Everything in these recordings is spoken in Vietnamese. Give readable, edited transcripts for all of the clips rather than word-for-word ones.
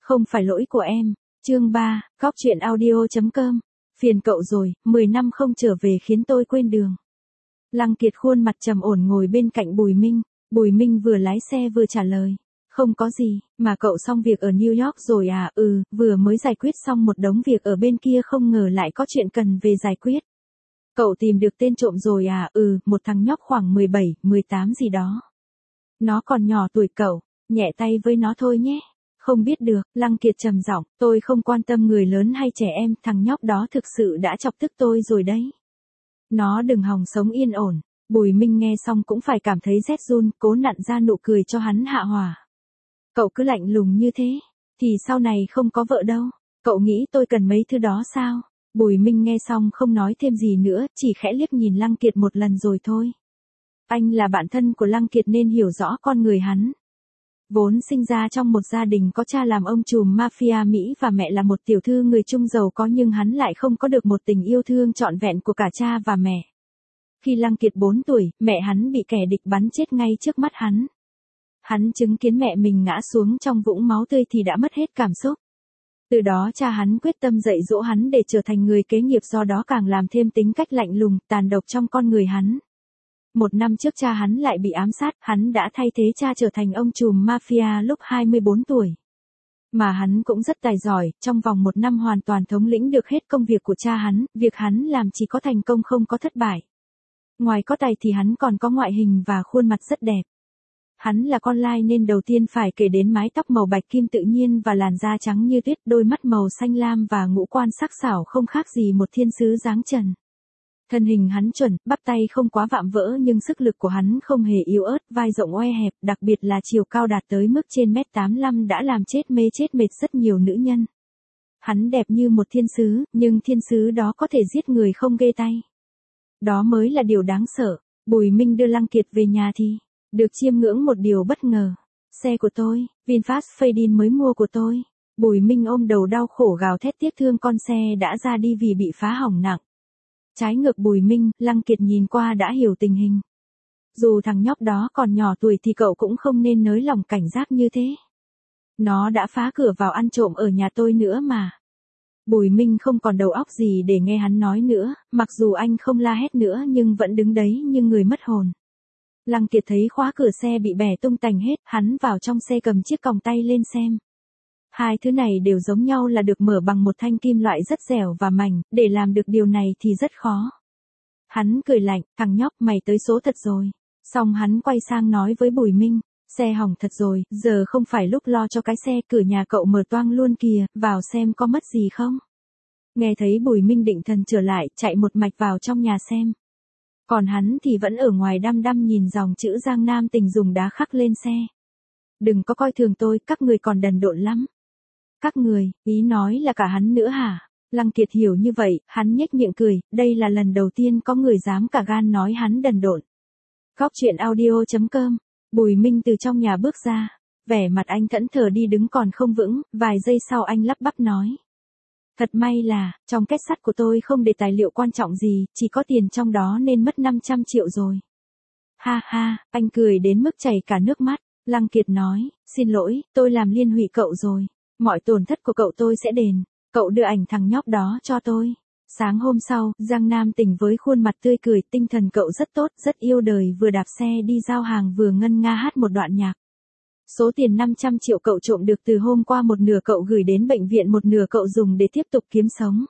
Không phải lỗi của em. Chương 3, Góc truyện audio.com. Phiền cậu rồi, 10 năm không trở về khiến tôi quên đường. Lăng Kiệt khuôn mặt trầm ổn ngồi bên cạnh Bùi Minh. Bùi Minh vừa lái xe vừa trả lời. Không có gì, mà cậu xong việc ở New York rồi à? Vừa mới giải quyết xong một đống việc ở bên kia, không ngờ lại có chuyện cần về giải quyết. Cậu tìm được tên trộm rồi à? Một thằng nhóc khoảng 17, 18 gì đó. Nó còn nhỏ tuổi cậu, nhẹ tay với nó thôi nhé. Không biết được, Lăng Kiệt trầm giọng, tôi không quan tâm người lớn hay trẻ em, thằng nhóc đó thực sự đã chọc tức tôi rồi đấy. Nó đừng hòng sống yên ổn. Bùi Minh nghe xong cũng phải cảm thấy rét run, cố nặn ra nụ cười cho hắn hạ hỏa. Cậu cứ lạnh lùng như thế, thì sau này không có vợ đâu. Cậu nghĩ tôi cần mấy thứ đó sao? Bùi Minh nghe xong không nói thêm gì nữa, chỉ khẽ liếc nhìn Lăng Kiệt một lần rồi thôi. Anh là bạn thân của Lăng Kiệt nên hiểu rõ con người hắn. Vốn sinh ra trong một gia đình có cha làm ông trùm mafia Mỹ và mẹ là một tiểu thư người Trung giàu có, nhưng hắn lại không có được một tình yêu thương trọn vẹn của cả cha và mẹ. Khi Lăng Kiệt 4 tuổi, mẹ hắn bị kẻ địch bắn chết ngay trước mắt hắn. Hắn chứng kiến mẹ mình ngã xuống trong vũng máu tươi thì đã mất hết cảm xúc. Từ đó cha hắn quyết tâm dạy dỗ hắn để trở thành người kế nghiệp, do đó càng làm thêm tính cách lạnh lùng, tàn độc trong con người hắn. 1 năm trước cha hắn lại bị ám sát, hắn đã thay thế cha trở thành ông trùm mafia lúc 24 tuổi. Mà hắn cũng rất tài giỏi, trong vòng 1 năm hoàn toàn thống lĩnh được hết công việc của cha hắn, việc hắn làm chỉ có thành công không có thất bại. Ngoài có tài thì hắn còn có ngoại hình và khuôn mặt rất đẹp. Hắn là con lai nên đầu tiên phải kể đến mái tóc màu bạch kim tự nhiên và làn da trắng như tuyết, đôi mắt màu xanh lam và ngũ quan sắc sảo không khác gì một thiên sứ dáng trần. Thân hình hắn chuẩn, bắp tay không quá vạm vỡ nhưng sức lực của hắn không hề yếu ớt, vai rộng oe hẹp, đặc biệt là chiều cao đạt tới mức trên 1m85 đã làm chết mệt rất nhiều nữ nhân. Hắn đẹp như một thiên sứ, nhưng thiên sứ đó có thể giết người không ghê tay. Đó mới là điều đáng sợ. Bùi Minh đưa Lăng Kiệt về nhà thì được chiêm ngưỡng một điều bất ngờ. Xe của tôi, VinFast Fadin mới mua của tôi. Bùi Minh ôm đầu đau khổ gào thét tiếc thương con xe đã ra đi vì bị phá hỏng nặng. Trái ngược Bùi Minh, Lăng Kiệt nhìn qua đã hiểu tình hình. Dù thằng nhóc đó còn nhỏ tuổi thì cậu cũng không nên nới lỏng cảnh giác như thế. Nó đã phá cửa vào ăn trộm ở nhà tôi nữa mà. Bùi Minh không còn đầu óc gì để nghe hắn nói nữa, mặc dù anh không la hét nữa nhưng vẫn đứng đấy như người mất hồn. Lăng Kiệt thấy khóa cửa xe bị bẻ tung tành hết, hắn vào trong xe cầm chiếc còng tay lên xem. Hai thứ này đều giống nhau là được mở bằng một thanh kim loại rất dẻo và mảnh, để làm được điều này thì rất khó. Hắn cười lạnh, thằng nhóc mày tới số thật rồi. Xong hắn quay sang nói với Bùi Minh, xe hỏng thật rồi, giờ không phải lúc lo cho cái xe, cửa nhà cậu mở toang luôn kìa, vào xem có mất gì không. Nghe thấy Bùi Minh định thần trở lại, chạy một mạch vào trong nhà xem. Còn hắn thì vẫn ở ngoài đăm đăm nhìn dòng chữ Giang Nam Tình dùng đá khắc lên xe. Đừng có coi thường tôi, các người còn đần độn lắm. Các người, ý nói là cả hắn nữa hả? Lăng Kiệt hiểu như vậy, hắn nhếch miệng cười, đây là lần đầu tiên có người dám cả gan nói hắn đần độn. Góc truyện audio.com. Bùi Minh từ trong nhà bước ra, vẻ mặt anh thẫn thờ đi đứng còn không vững, vài giây sau anh lắp bắp nói. Thật may là, trong két sắt của tôi không để tài liệu quan trọng gì, chỉ có tiền trong đó nên mất 500 triệu rồi. Ha ha, anh cười đến mức chảy cả nước mắt. Lăng Kiệt nói, xin lỗi, tôi làm liên lụy cậu rồi. Mọi tổn thất của cậu tôi sẽ đền. Cậu đưa ảnh thằng nhóc đó cho tôi. Sáng hôm sau, Giang Nam Tình với khuôn mặt tươi cười, tinh thần cậu rất tốt, rất yêu đời, vừa đạp xe đi giao hàng vừa ngân nga hát một đoạn nhạc. Số tiền 500 triệu cậu trộm được từ hôm qua, một nửa cậu gửi đến bệnh viện, một nửa cậu dùng để tiếp tục kiếm sống.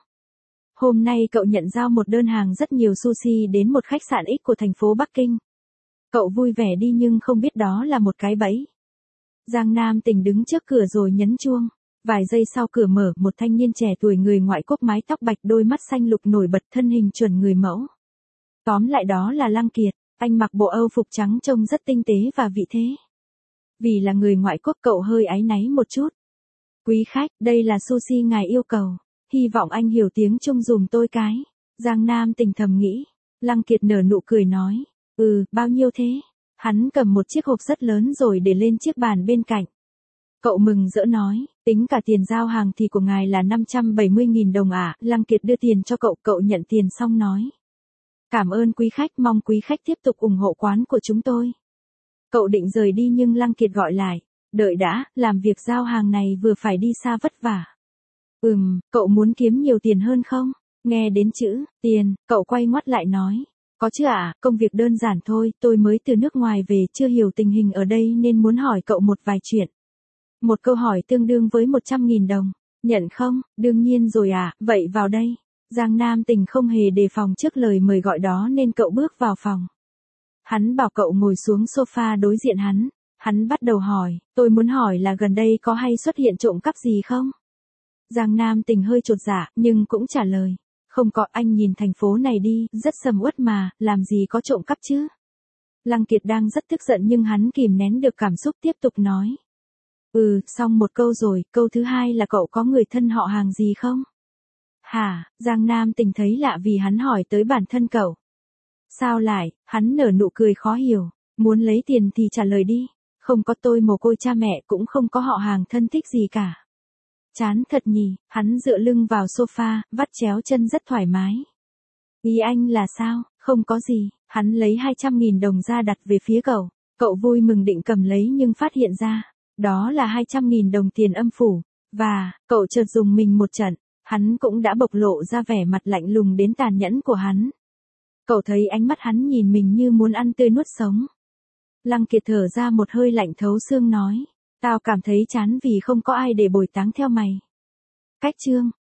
Hôm nay cậu nhận giao một đơn hàng rất nhiều sushi đến một khách sạn X của thành phố Bắc Kinh. Cậu vui vẻ đi nhưng không biết đó là một cái bẫy. Giang Nam Tình đứng trước cửa rồi nhấn chuông. Vài giây sau cửa mở, một thanh niên trẻ tuổi người ngoại quốc, mái tóc bạch, đôi mắt xanh lục nổi bật, thân hình chuẩn người mẫu. Tóm lại đó là Lăng Kiệt, anh mặc bộ Âu phục trắng trông rất tinh tế và vị thế. Vì là người ngoại quốc cậu hơi áy náy một chút. Quý khách, đây là sushi ngài yêu cầu. Hy vọng anh hiểu tiếng Trung dùm tôi cái. Giang Nam Tình thầm nghĩ. Lăng Kiệt nở nụ cười nói. Bao nhiêu thế? Hắn cầm một chiếc hộp rất lớn rồi để lên chiếc bàn bên cạnh. Cậu mừng rỡ nói, tính cả tiền giao hàng thì của ngài là 570.000 đồng ạ. Lăng Kiệt đưa tiền cho cậu, cậu nhận tiền xong nói. Cảm ơn quý khách, mong quý khách tiếp tục ủng hộ quán của chúng tôi. Cậu định rời đi nhưng Lăng Kiệt gọi lại. Đợi đã, làm việc giao hàng này vừa phải đi xa vất vả. Cậu muốn kiếm nhiều tiền hơn không? Nghe đến chữ, tiền, cậu quay ngoắt lại nói. Có chứ ạ, công việc đơn giản thôi, tôi mới từ nước ngoài về chưa hiểu tình hình ở đây nên muốn hỏi cậu một vài chuyện. Một câu hỏi tương đương với 100.000 đồng. Nhận không? Đương nhiên rồi ạ, vậy vào đây. Giang Nam Tình không hề đề phòng trước lời mời gọi đó nên cậu bước vào phòng. Hắn bảo cậu ngồi xuống sofa đối diện hắn. Hắn bắt đầu hỏi, tôi muốn hỏi là gần đây có hay xuất hiện trộm cắp gì không? Giang Nam Tình hơi chột dạ, nhưng cũng trả lời. Không có, anh nhìn thành phố này đi, rất sầm uất mà, làm gì có trộm cắp chứ? Lăng Kiệt đang rất tức giận nhưng hắn kìm nén được cảm xúc tiếp tục nói. Xong một câu rồi, câu thứ hai là cậu có người thân họ hàng gì không? Hả, Giang Nam Tình thấy lạ vì hắn hỏi tới bản thân cậu. Sao lại, hắn nở nụ cười khó hiểu, muốn lấy tiền thì trả lời đi. Không có, tôi mồ côi cha mẹ cũng không có họ hàng thân thích gì cả. Chán thật nhỉ, hắn dựa lưng vào sofa, vắt chéo chân rất thoải mái. Ý anh là sao? Không có gì, hắn lấy 200.000 đồng ra đặt về phía cậu. Cậu vui mừng định cầm lấy nhưng phát hiện ra, đó là 200.000 đồng tiền âm phủ. Và, cậu chợt dùng mình một trận, hắn cũng đã bộc lộ ra vẻ mặt lạnh lùng đến tàn nhẫn của hắn. Cậu thấy ánh mắt hắn nhìn mình như muốn ăn tươi nuốt sống. Lăng Kiệt thở ra một hơi lạnh thấu xương nói. Tao cảm thấy chán vì không có ai để bồi táng theo mày. Cách chương